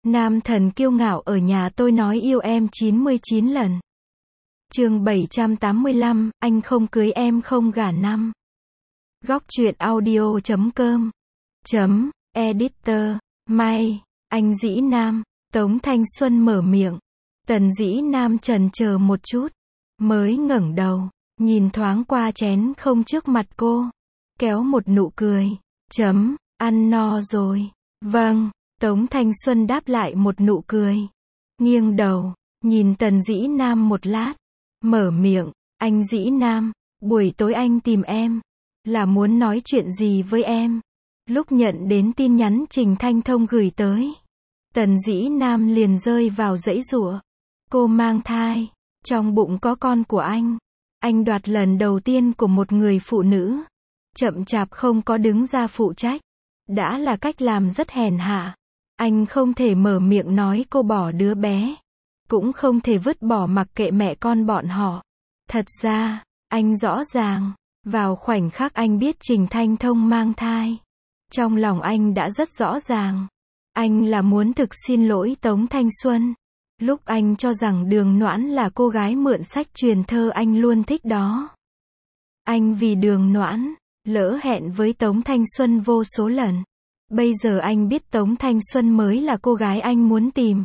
Nam thần kiêu ngạo ở nhà tôi nói yêu em 99 lần. Chương 785, anh không cưới em không gả năm. Góc truyện audio.com Editor, May, anh Dĩ Nam, Tống Thanh Xuân mở miệng. Tần Dĩ Nam chần chờ một chút, mới ngẩng đầu, nhìn thoáng qua chén không trước mặt cô, kéo một nụ cười. Ăn no rồi. Vâng, Tống Thanh Xuân đáp lại một nụ cười. Nghiêng đầu, nhìn Tần Dĩ Nam một lát, mở miệng, anh Dĩ Nam, buổi tối anh tìm em, là muốn nói chuyện gì với em? Lúc nhận đến tin nhắn Trình Thanh Thông gửi tới, Tần Dĩ Nam liền rơi vào giãy giụa. Cô mang thai, trong bụng có con của anh đoạt lần đầu tiên của một người phụ nữ, chậm chạp không có đứng ra phụ trách, đã là cách làm rất hèn hạ. Anh không thể mở miệng nói cô bỏ đứa bé, cũng không thể vứt bỏ mặc kệ mẹ con bọn họ. Thật ra, anh rõ ràng, vào khoảnh khắc anh biết Trình Thanh Thông mang thai, trong lòng anh đã rất rõ ràng, anh là muốn thực xin lỗi Tống Thanh Xuân. Lúc anh cho rằng Đường Noãn là cô gái mượn sách truyền thơ anh luôn thích đó. Anh vì Đường Noãn, lỡ hẹn với Tống Thanh Xuân vô số lần. Bây giờ anh biết Tống Thanh Xuân mới là cô gái anh muốn tìm.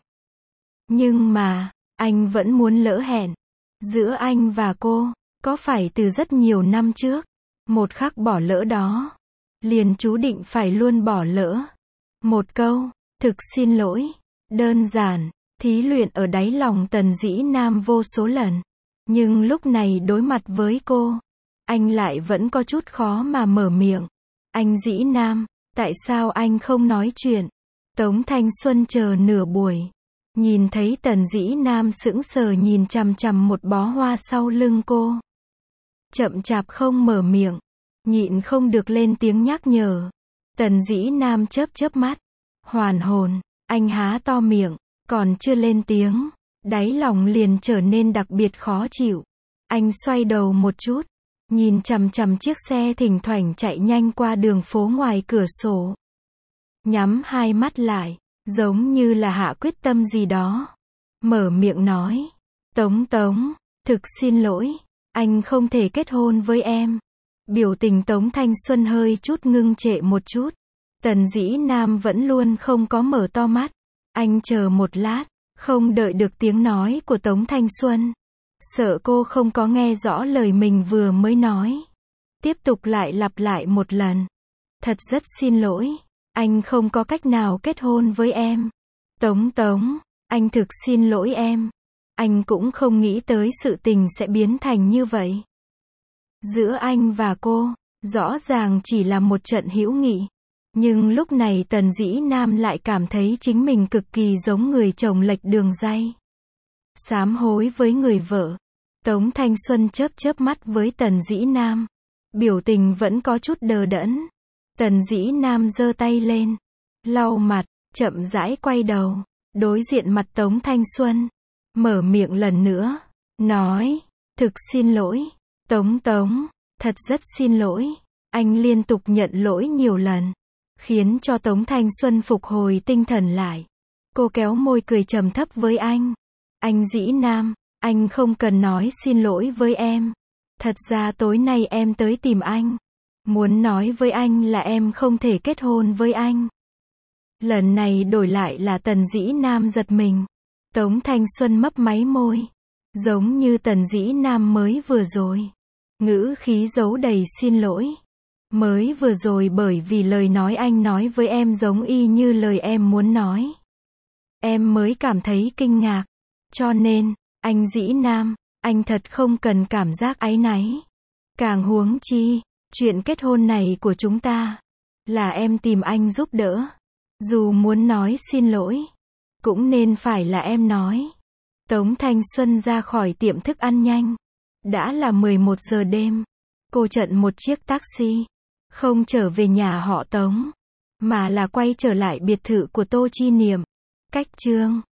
Nhưng mà, anh vẫn muốn lỡ hẹn. Giữa anh và cô, có phải từ rất nhiều năm trước, một khắc bỏ lỡ đó, liền chú định phải luôn bỏ lỡ. Một câu, thực xin lỗi, đơn giản, thí luyện ở đáy lòng Tần Dĩ Nam vô số lần. Nhưng lúc này đối mặt với cô, anh lại vẫn có chút khó mà mở miệng. Anh Dĩ Nam, tại sao anh không nói chuyện? Tống Thanh Xuân chờ nửa buổi, nhìn thấy Tần Dĩ Nam sững sờ nhìn chằm chằm một bó hoa sau lưng cô, chậm chạp không mở miệng, nhịn không được lên tiếng nhắc nhở. Tần Dĩ Nam chớp mắt, hoàn hồn, anh há to miệng, còn chưa lên tiếng, đáy lòng liền trở nên đặc biệt khó chịu. Anh xoay đầu một chút, nhìn chằm chằm chiếc xe thỉnh thoảng chạy nhanh qua đường phố ngoài cửa sổ. Nhắm hai mắt lại, giống như là hạ quyết tâm gì đó. Mở miệng nói, Tống, thực xin lỗi, anh không thể kết hôn với em. Biểu tình Tống Thanh Xuân hơi chút ngưng trệ một chút. Tần Dĩ Nam vẫn luôn không có mở to mắt. Anh chờ một lát, không đợi được tiếng nói của Tống Thanh Xuân. Sợ cô không có nghe rõ lời mình vừa mới nói. Tiếp tục lại lặp lại một lần. Thật rất xin lỗi, anh không có cách nào kết hôn với em. Tống, anh thực xin lỗi em. Anh cũng không nghĩ tới sự tình sẽ biến thành như vậy. Giữa anh và cô, rõ ràng chỉ là một trận hữu nghị. Nhưng lúc này Tần Dĩ Nam lại cảm thấy chính mình cực kỳ giống người chồng lệch đường ray. Sám hối với người vợ. Tống Thanh Xuân chớp mắt với Tần Dĩ Nam. Biểu tình vẫn có chút đờ đẫn. Tần Dĩ Nam giơ tay lên, lau mặt, chậm rãi quay đầu, đối diện mặt Tống Thanh Xuân. Mở miệng lần nữa, nói, thực xin lỗi, Tống, thật rất xin lỗi. Anh liên tục nhận lỗi nhiều lần, khiến cho Tống Thanh Xuân phục hồi tinh thần lại. Cô kéo môi cười trầm thấp với anh. Anh Dĩ Nam, anh không cần nói xin lỗi với em. Thật ra tối nay em tới tìm anh, muốn nói với anh là em không thể kết hôn với anh. Lần này đổi lại là Tần Dĩ Nam giật mình. Tống Thanh Xuân mấp máy môi, giống như Tần Dĩ Nam mới vừa rồi. Ngữ khí giấu đầy xin lỗi. Mới vừa rồi bởi vì lời nói anh nói với em giống y như lời em muốn nói. Em mới cảm thấy kinh ngạc. Cho nên, anh Dĩ Nam, anh thật không cần cảm giác áy náy. Càng huống chi, chuyện kết hôn này của chúng ta, là em tìm anh giúp đỡ. Dù muốn nói xin lỗi, cũng nên phải là em nói. Tống Thanh Xuân ra khỏi tiệm thức ăn nhanh. Đã là 11 giờ đêm. Cô chặn một chiếc taxi. Không trở về nhà họ Tống, mà là quay trở lại biệt thự của Tô Chi Niệm. Cách chương